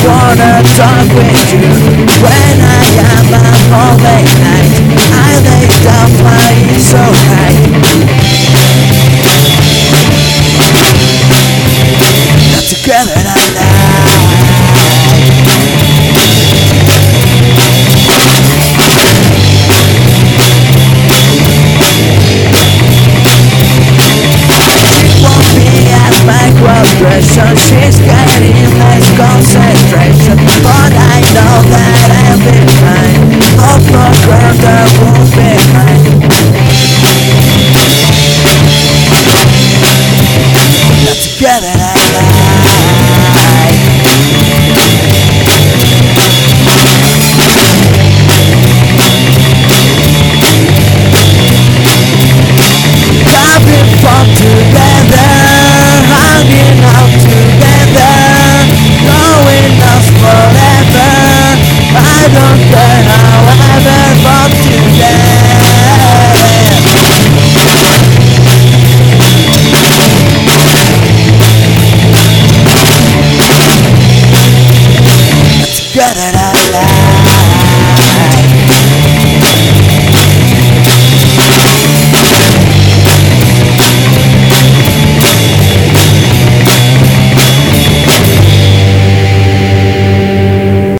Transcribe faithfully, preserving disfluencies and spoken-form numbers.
wanna talk with you. When I am up all late night, I lay down flying so high. Not together at night. Microaggression, she's getting less concentration, but I know that I'll be fine. I'll program the rules behind. Not together.